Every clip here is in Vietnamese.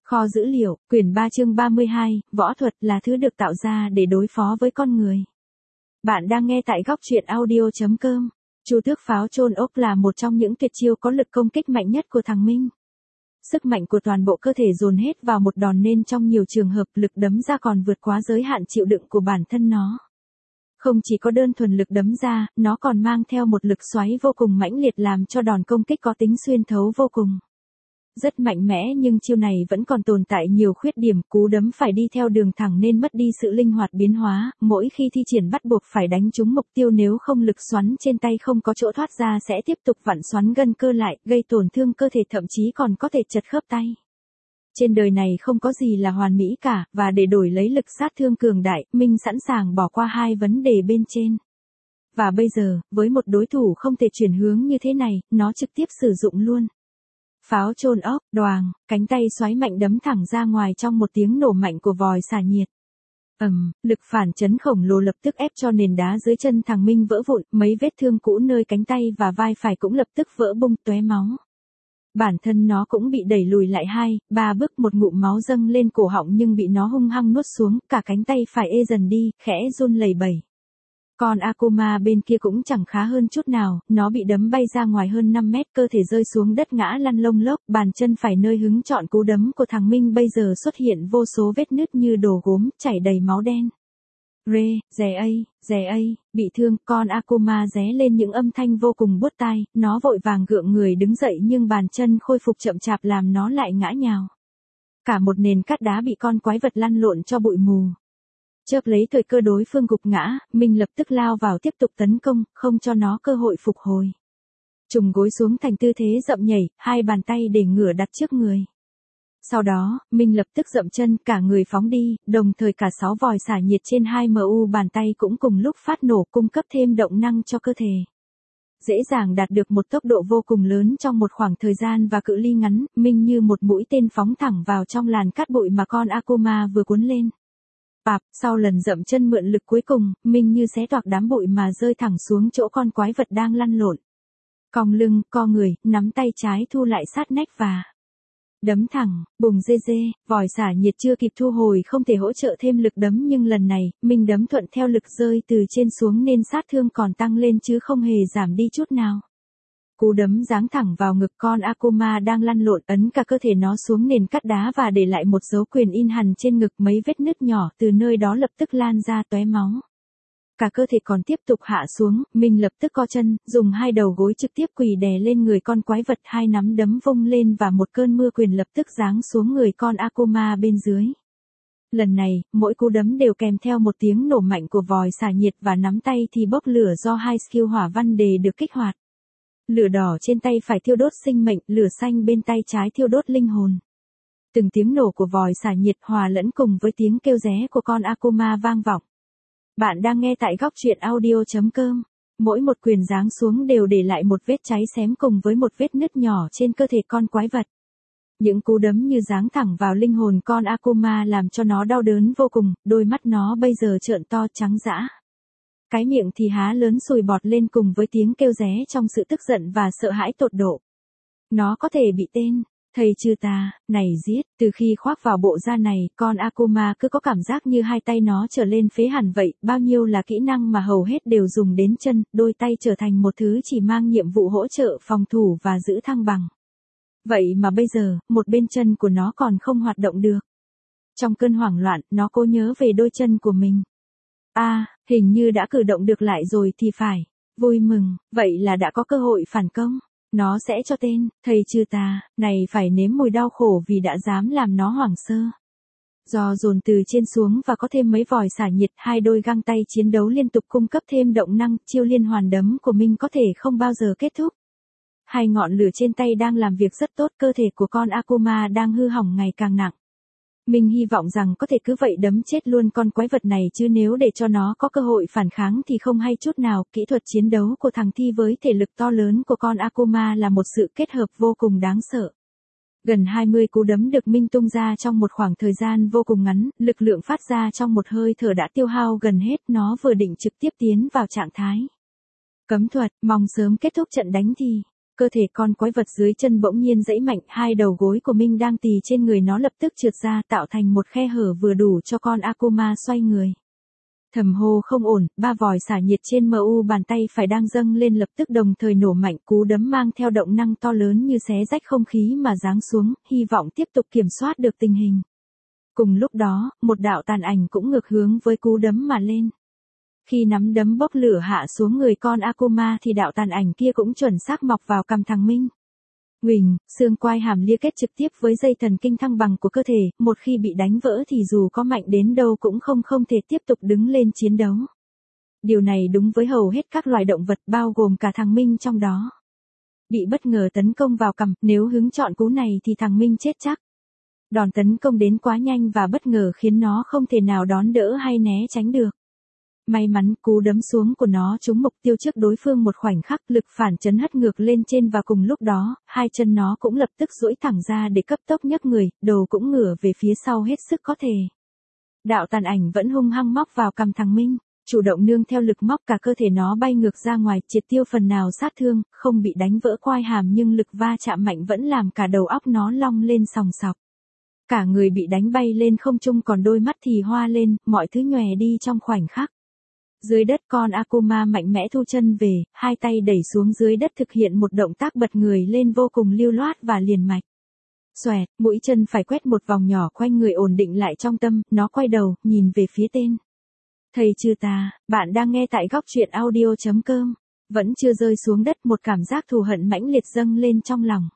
Kho dữ liệu, quyển 3 chương 32, võ thuật là thứ được tạo ra để đối phó với con người. Bạn đang nghe tại góc truyện audio.com. Chu tước pháo chôn ốc là một trong những tuyệt chiêu có lực công kích mạnh nhất của thằng Minh. Sức mạnh của toàn bộ cơ thể dồn hết vào một đòn nên trong nhiều trường hợp lực đấm ra còn vượt quá giới hạn chịu đựng của bản thân nó. Không chỉ có đơn thuần lực đấm ra, nó còn mang theo một lực xoáy vô cùng mãnh liệt làm cho đòn công kích có tính xuyên thấu vô cùng. Rất mạnh mẽ nhưng chiêu này vẫn còn tồn tại nhiều khuyết điểm, cú đấm phải đi theo đường thẳng nên mất đi sự linh hoạt biến hóa, mỗi khi thi triển bắt buộc phải đánh trúng mục tiêu, nếu không lực xoắn trên tay không có chỗ thoát ra sẽ tiếp tục vặn xoắn gân cơ lại, gây tổn thương cơ thể, thậm chí còn có thể chật khớp tay. Trên đời này không có gì là hoàn mỹ cả, và để đổi lấy lực sát thương cường đại, Minh sẵn sàng bỏ qua hai vấn đề bên trên. Và bây giờ, với một đối thủ không thể chuyển hướng như thế này, nó trực tiếp sử dụng luôn. Pháo chôn ốc, đoàng, cánh tay xoáy mạnh đấm thẳng ra ngoài trong một tiếng nổ mạnh của vòi xả nhiệt. Lực phản chấn khổng lồ lập tức ép cho nền đá dưới chân thằng Minh vỡ vụn, mấy vết thương cũ nơi cánh tay và vai phải cũng lập tức vỡ bung tóe máu. Bản thân nó cũng bị đẩy lùi lại 2-3 bước, một ngụm máu dâng lên cổ họng nhưng bị nó hung hăng nuốt xuống, cả cánh tay phải ê dần đi, khẽ run lẩy bẩy. Còn Akuma bên kia cũng chẳng khá hơn chút nào, nó bị đấm bay ra ngoài hơn 5 mét, cơ thể rơi xuống đất ngã lăn lông lốc, bàn chân phải nơi hứng chọn cú đấm của thằng Minh bây giờ xuất hiện vô số vết nứt như đồ gốm, chảy đầy máu đen. Rè ây, bị thương, con Akuma ré lên những âm thanh vô cùng buốt tai, nó vội vàng gượng người đứng dậy nhưng bàn chân khôi phục chậm chạp làm nó lại ngã nhào. Cả một nền cát đá bị con quái vật lăn lộn cho bụi mù. Chớp lấy thời cơ đối phương gục ngã, Minh lập tức lao vào tiếp tục tấn công, không cho nó cơ hội phục hồi. Trùng gối xuống thành tư thế dậm nhảy, hai bàn tay để ngửa đặt trước người. Sau đó, Minh lập tức dậm chân, cả người phóng đi, đồng thời cả 6 vòi xả nhiệt trên 2mu bàn tay cũng cùng lúc phát nổ, cung cấp thêm động năng cho cơ thể. Dễ dàng đạt được một tốc độ vô cùng lớn trong một khoảng thời gian và cự ly ngắn, Minh như một mũi tên phóng thẳng vào trong làn cát bụi mà con Akuma vừa cuốn lên. Sau lần dậm chân mượn lực cuối cùng, Minh như xé toạc đám bụi mà rơi thẳng xuống chỗ con quái vật đang lăn lộn. Cong lưng, co người, nắm tay trái thu lại sát nách và đấm thẳng, bùng dê, vòi xả nhiệt chưa kịp thu hồi không thể hỗ trợ thêm lực đấm nhưng lần này, Minh đấm thuận theo lực rơi từ trên xuống nên sát thương còn tăng lên chứ không hề giảm đi chút nào. Cú đấm giáng thẳng vào ngực con Akuma đang lăn lộn, ấn cả cơ thể nó xuống nền cát đá và để lại một dấu quyền in hằn trên ngực, mấy vết nứt nhỏ từ nơi đó lập tức lan ra tóe máu. Cả cơ thể còn tiếp tục hạ xuống, Minh lập tức co chân, dùng hai đầu gối trực tiếp quỳ đè lên người con quái vật, hai nắm đấm vung lên và một cơn mưa quyền lập tức giáng xuống người con Akuma bên dưới. Lần này, mỗi cú đấm đều kèm theo một tiếng nổ mạnh của vòi xả nhiệt và nắm tay thì bốc lửa do hai skill hỏa văn đề được kích hoạt. Lửa đỏ trên tay phải thiêu đốt sinh mệnh, lửa xanh bên tay trái thiêu đốt linh hồn. Từng tiếng nổ của vòi xả nhiệt hòa lẫn cùng với tiếng kêu ré của con Akuma vang vọng. Bạn đang nghe tại góc truyện audio.com. Mỗi một quyền giáng xuống đều để lại một vết cháy xém cùng với một vết nứt nhỏ trên cơ thể con quái vật. Những cú đấm như giáng thẳng vào linh hồn con Akuma làm cho nó đau đớn vô cùng, đôi mắt nó bây giờ trợn to trắng dã. Cái miệng thì há lớn sùi bọt lên cùng với tiếng kêu ré trong sự tức giận và sợ hãi tột độ. Nó có thể bị tên, thầy chư ta, này giết, từ khi khoác vào bộ da này, con Akuma cứ có cảm giác như hai tay nó trở lên phế hẳn vậy, bao nhiêu là kỹ năng mà hầu hết đều dùng đến chân, đôi tay trở thành một thứ chỉ mang nhiệm vụ hỗ trợ phòng thủ và giữ thăng bằng. Vậy mà bây giờ, một bên chân của nó còn không hoạt động được. Trong cơn hoảng loạn, nó cố nhớ về đôi chân của mình. Hình như đã cử động được lại rồi thì phải. Vui mừng, vậy là đã có cơ hội phản công. Nó sẽ cho tên, thầy chư ta, này phải nếm mùi đau khổ vì đã dám làm nó hoảng sơ. Do dồn từ trên xuống và có thêm mấy vòi xả nhiệt, hai đôi găng tay chiến đấu liên tục cung cấp thêm động năng, chiêu liên hoàn đấm của Minh có thể không bao giờ kết thúc. Hai ngọn lửa trên tay đang làm việc rất tốt, cơ thể của con Akuma đang hư hỏng ngày càng nặng. Mình hy vọng rằng có thể cứ vậy đấm chết luôn con quái vật này chứ nếu để cho nó có cơ hội phản kháng thì không hay chút nào. Kỹ thuật chiến đấu của thằng Thi với thể lực to lớn của con Akuma là một sự kết hợp vô cùng đáng sợ. Gần 20 cú đấm được Minh tung ra trong một khoảng thời gian vô cùng ngắn, lực lượng phát ra trong một hơi thở đã tiêu hao gần hết, nó vừa định trực tiếp tiến vào trạng thái cấm thuật, mong sớm kết thúc trận đánh thì Cơ thể con quái vật dưới chân bỗng nhiên giãy mạnh, hai đầu gối của Minh đang tì trên người nó lập tức trượt ra tạo thành một khe hở vừa đủ cho con Akuma xoay người. Thầm hô không ổn, ba vòi xả nhiệt trên MU bàn tay phải đang dâng lên lập tức đồng thời nổ mạnh, cú đấm mang theo động năng to lớn như xé rách không khí mà giáng xuống, hy vọng tiếp tục kiểm soát được tình hình. Cùng lúc đó, một đạo tàn ảnh cũng ngược hướng với cú đấm mà lên. Khi nắm đấm bốc lửa hạ xuống người con Akuma thì đạo tàn ảnh kia cũng chuẩn xác mọc vào cằm thằng Minh. Huỳnh, xương quai hàm liên kết trực tiếp với dây thần kinh thăng bằng của cơ thể, một khi bị đánh vỡ thì dù có mạnh đến đâu cũng không thể tiếp tục đứng lên chiến đấu. Điều này đúng với hầu hết các loài động vật bao gồm cả thằng Minh trong đó. Bị bất ngờ tấn công vào cằm, nếu hứng chọn cú này thì thằng Minh chết chắc. Đòn tấn công đến quá nhanh và bất ngờ khiến nó không thể nào đón đỡ hay né tránh được. May mắn cú đấm xuống của nó trúng mục tiêu trước đối phương một khoảnh khắc, lực phản chấn hất ngược lên trên và cùng lúc đó, hai chân nó cũng lập tức duỗi thẳng ra để cấp tốc nhấc người, đầu cũng ngửa về phía sau hết sức có thể. Đạo tàn ảnh vẫn hung hăng móc vào cằm thằng Minh, chủ động nương theo lực móc cả cơ thể nó bay ngược ra ngoài, triệt tiêu phần nào sát thương, không bị đánh vỡ quai hàm nhưng lực va chạm mạnh vẫn làm cả đầu óc nó long lên sòng sọc. Cả người bị đánh bay lên không trung còn đôi mắt thì hoa lên, mọi thứ nhòe đi trong khoảnh khắc. Dưới đất con Akuma mạnh mẽ thu chân về, hai tay đẩy xuống dưới đất thực hiện một động tác bật người lên vô cùng lưu loát và liền mạch. Xoẹt, mũi chân phải quét một vòng nhỏ quanh người ổn định lại trong tâm, nó quay đầu, nhìn về phía tên. Thầy trừ tà, bạn đang nghe tại góc truyện audio.com. Vẫn chưa rơi xuống đất một cảm giác thù hận mãnh liệt dâng lên trong lòng.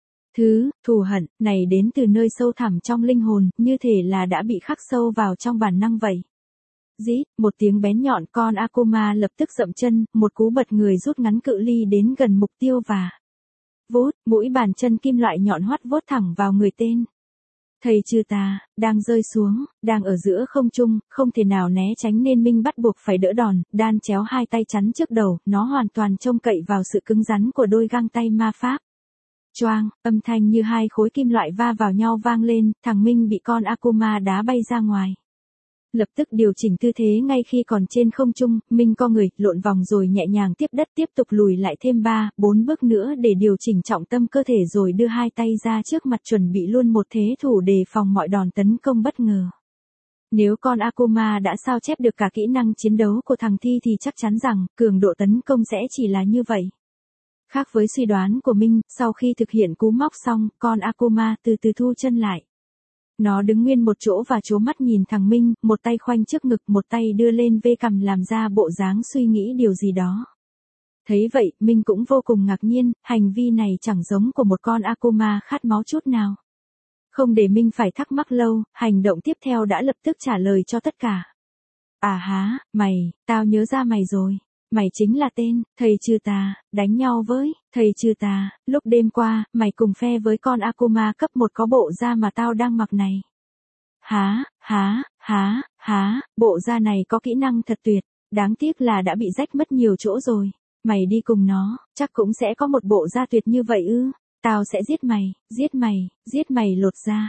Thù hận, này đến từ nơi sâu thẳm trong linh hồn, như thể là đã bị khắc sâu vào trong bản năng vậy. Rít, một tiếng bén nhọn con Akuma lập tức dậm chân, một cú bật người rút ngắn cự ly đến gần mục tiêu và vút, mũi bàn chân kim loại nhọn hoắt vốt thẳng vào người tên. Thầy trừ tà, đang rơi xuống, đang ở giữa không trung, không thể nào né tránh nên Minh bắt buộc phải đỡ đòn, đan chéo hai tay chắn trước đầu, nó hoàn toàn trông cậy vào sự cứng rắn của đôi găng tay ma pháp. Choang, âm thanh như hai khối kim loại va vào nhau vang lên, thằng Minh bị con Akuma đá bay ra ngoài. Lập tức điều chỉnh tư thế ngay khi còn trên không trung, Minh co người, lộn vòng rồi nhẹ nhàng tiếp đất tiếp tục lùi lại thêm 3-4 bước nữa để điều chỉnh trọng tâm cơ thể rồi đưa hai tay ra trước mặt chuẩn bị luôn một thế thủ đề phòng mọi đòn tấn công bất ngờ. Nếu con Akuma đã sao chép được cả kỹ năng chiến đấu của thằng Thi thì chắc chắn rằng, cường độ tấn công sẽ chỉ là như vậy. Khác với suy đoán của Minh, sau khi thực hiện cú móc xong, con Akuma từ từ thu chân lại. Nó đứng nguyên một chỗ và trố mắt nhìn thằng Minh, một tay khoanh trước ngực, một tay đưa lên vê cằm làm ra bộ dáng suy nghĩ điều gì đó. Thấy vậy, Minh cũng vô cùng ngạc nhiên, hành vi này chẳng giống của một con Akuma khát máu chút nào. Không để Minh phải thắc mắc lâu, hành động tiếp theo đã lập tức trả lời cho tất cả. À há, mày, tao nhớ ra mày rồi. Mày chính là tên, thầy trừ tà, đánh nhau với, thầy trừ tà, lúc đêm qua, mày cùng phe với con Akuma cấp 1 có bộ da mà tao đang mặc này. Bộ da này có kỹ năng thật tuyệt, đáng tiếc là đã bị rách mất nhiều chỗ rồi. Mày đi cùng nó, chắc cũng sẽ có một bộ da tuyệt như vậy ư. Tao sẽ giết mày lột da.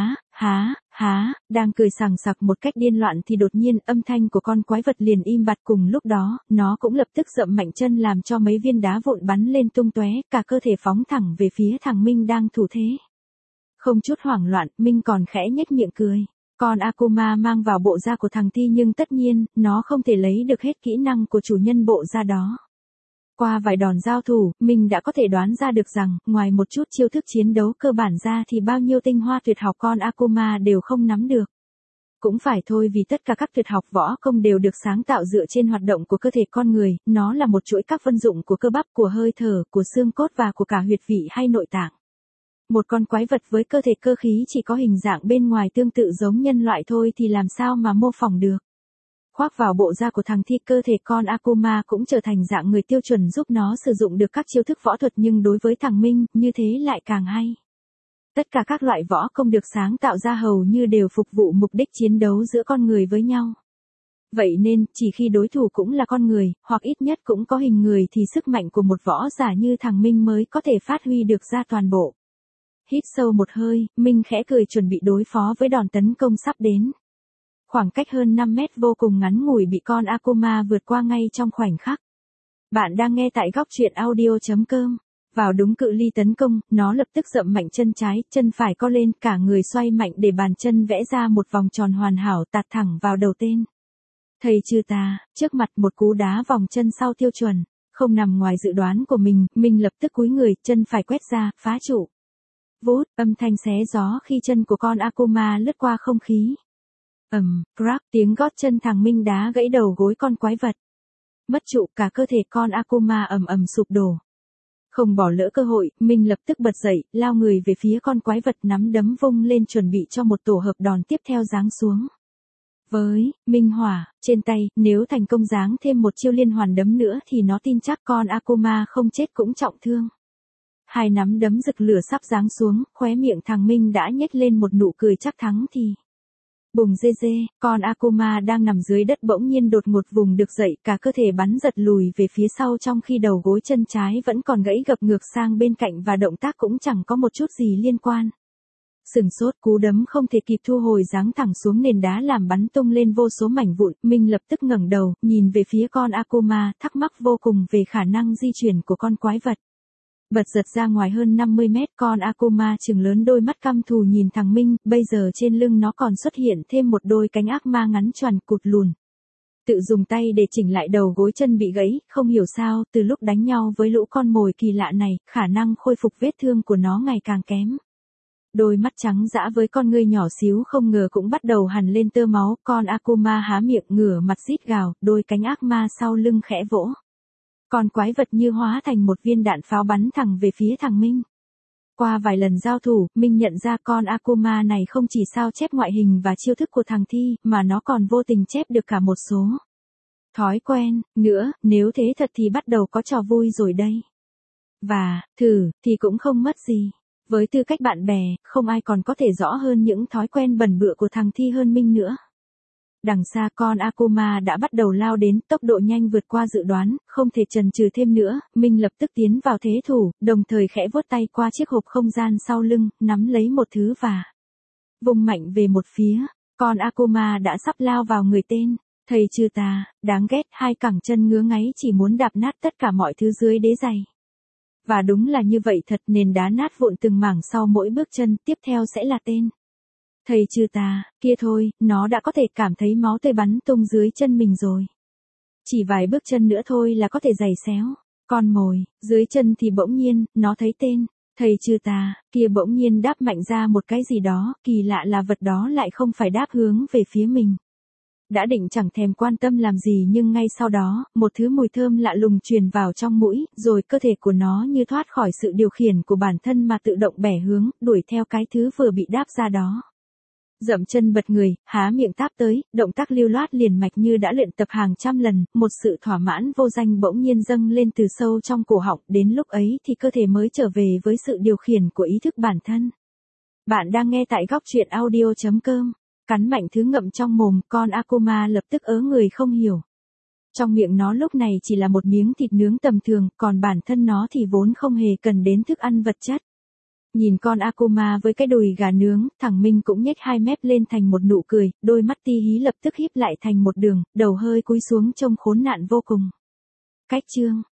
Đang cười sằng sặc một cách điên loạn thì đột nhiên âm thanh của con quái vật liền im bặt, cùng lúc đó, nó cũng lập tức dậm mạnh chân làm cho mấy viên đá vụn bắn lên tung tóe, cả cơ thể phóng thẳng về phía thằng Minh đang thủ thế. Không chút hoảng loạn, Minh còn khẽ nhếch miệng cười. Con Akuma mang vào bộ da của thằng Thi nhưng tất nhiên, nó không thể lấy được hết kỹ năng của chủ nhân bộ da đó. Qua vài đòn giao thủ, mình đã có thể đoán ra được rằng, ngoài một chút chiêu thức chiến đấu cơ bản ra thì bao nhiêu tinh hoa tuyệt học con Akuma đều không nắm được. Cũng phải thôi vì tất cả các tuyệt học võ công đều được sáng tạo dựa trên hoạt động của cơ thể con người, nó là một chuỗi các vân dụng của cơ bắp, của hơi thở, của xương cốt và của cả huyệt vị hay nội tạng. Một con quái vật với cơ thể cơ khí chỉ có hình dạng bên ngoài tương tự giống nhân loại thôi thì làm sao mà mô phỏng được. Khoác vào bộ da của thằng Thi, cơ thể con Akuma cũng trở thành dạng người tiêu chuẩn giúp nó sử dụng được các chiêu thức võ thuật, nhưng đối với thằng Minh, như thế lại càng hay. Tất cả các loại võ công được sáng tạo ra hầu như đều phục vụ mục đích chiến đấu giữa con người với nhau. Vậy nên, chỉ khi đối thủ cũng là con người, hoặc ít nhất cũng có hình người thì sức mạnh của một võ giả như thằng Minh mới có thể phát huy được ra toàn bộ. Hít sâu một hơi, Minh khẽ cười chuẩn bị đối phó với đòn tấn công sắp đến. Khoảng cách hơn 5 mét vô cùng ngắn ngủi bị con Akuma vượt qua ngay trong khoảnh khắc. Bạn đang nghe tại góc truyện audio.com. Vào đúng cự ly tấn công, nó lập tức dậm mạnh chân trái, chân phải co lên, cả người xoay mạnh để bàn chân vẽ ra một vòng tròn hoàn hảo tạt thẳng vào đầu tên. Thầy trừ tà, trước mặt một cú đá vòng chân sau tiêu chuẩn, không nằm ngoài dự đoán của mình lập tức cúi người, chân phải quét ra, phá trụ. Vút, âm thanh xé gió khi chân của con Akuma lướt qua không khí. Crack, tiếng gót chân thằng Minh đá gãy đầu gối con quái vật. Mất trụ, cả cơ thể con Akuma ầm sụp đổ. Không bỏ lỡ cơ hội, Minh lập tức bật dậy, lao người về phía con quái vật, nắm đấm vung lên chuẩn bị cho một tổ hợp đòn tiếp theo giáng xuống. Với Minh Hỏa trên tay, nếu thành công giáng thêm một chiêu liên hoàn đấm nữa thì nó tin chắc con Akuma không chết cũng trọng thương. Hai nắm đấm rực lửa sắp giáng xuống, khóe miệng thằng Minh đã nhếch lên một nụ cười chắc thắng thì. Bùng dê dê, con Akuma đang nằm dưới đất bỗng nhiên đột ngột vùng được dậy, cả cơ thể bắn giật lùi về phía sau trong khi đầu gối chân trái vẫn còn gãy gập ngược sang bên cạnh và động tác cũng chẳng có một chút gì liên quan. Sừng sốt, cú đấm không thể kịp thu hồi giáng thẳng xuống nền đá làm bắn tung lên vô số mảnh vụn. Minh lập tức ngẩng đầu, nhìn về phía con Akuma, thắc mắc vô cùng về khả năng di chuyển của con quái vật. Bật giật ra ngoài hơn 50 mét, con Akuma trừng lớn đôi mắt căm thù nhìn thằng Minh, bây giờ trên lưng nó còn xuất hiện thêm một đôi cánh ác ma ngắn choằn cụt lùn. Tự dùng tay để chỉnh lại đầu gối chân bị gãy, không hiểu sao, từ lúc đánh nhau với lũ con mồi kỳ lạ này, khả năng khôi phục vết thương của nó ngày càng kém. Đôi mắt trắng dã với con ngươi nhỏ xíu không ngờ cũng bắt đầu hằn lên tơ máu, con Akuma há miệng ngửa mặt rít gào, đôi cánh ác ma sau lưng khẽ vỗ. Con quái vật như hóa thành một viên đạn pháo bắn thẳng về phía thằng Minh. Qua vài lần giao thủ, Minh nhận ra con Akuma này không chỉ sao chép ngoại hình và chiêu thức của thằng Thi, mà nó còn vô tình chép được cả một số thói quen, nữa, nếu thế thật thì bắt đầu có trò vui rồi đây. Và, thử, thì cũng không mất gì. Với tư cách bạn bè, không ai còn có thể rõ hơn những thói quen bẩn bựa của thằng Thi hơn Minh nữa. Đằng xa con Akuma đã bắt đầu lao đến, tốc độ nhanh vượt qua dự đoán, không thể chần chừ thêm nữa, Minh lập tức tiến vào thế thủ, đồng thời khẽ vuốt tay qua chiếc hộp không gian sau lưng, nắm lấy một thứ và vung mạnh về một phía, con Akuma đã sắp lao vào người tên. Thầy trừ tà, đáng ghét, hai cẳng chân ngứa ngáy chỉ muốn đạp nát tất cả mọi thứ dưới đế giày. Và đúng là như vậy thật, nền đá nát vụn từng mảng sau mỗi bước chân, tiếp theo sẽ là tên. Thầy trừ tà, kia thôi, nó đã có thể cảm thấy máu tươi bắn tung dưới chân mình rồi. Chỉ vài bước chân nữa thôi là có thể giày xéo. Con mồi, dưới chân thì bỗng nhiên, nó thấy tên. Thầy trừ tà, kia bỗng nhiên đáp mạnh ra một cái gì đó, kỳ lạ là vật đó lại không phải đáp hướng về phía mình. Đã định chẳng thèm quan tâm làm gì nhưng ngay sau đó, một thứ mùi thơm lạ lùng truyền vào trong mũi, rồi cơ thể của nó như thoát khỏi sự điều khiển của bản thân mà tự động bẻ hướng, đuổi theo cái thứ vừa bị đáp ra đó. Dậm chân bật người, há miệng táp tới, động tác lưu loát liền mạch như đã luyện tập hàng trăm lần, một sự thỏa mãn vô danh bỗng nhiên dâng lên từ sâu trong cổ họng, đến lúc ấy thì cơ thể mới trở về với sự điều khiển của ý thức bản thân. Bạn đang nghe tại góc truyện audio.com. Cắn mạnh thứ ngậm trong mồm, con Akuma lập tức ớ người không hiểu. Trong miệng nó lúc này chỉ là một miếng thịt nướng tầm thường, còn bản thân nó thì vốn không hề cần đến thức ăn vật chất. Nhìn con Akuma với cái đùi gà nướng, thằng Minh cũng nhếch hai mép lên thành một nụ cười, đôi mắt ti hí lập tức híp lại thành một đường, đầu hơi cúi xuống trông khốn nạn vô cùng. Cách chương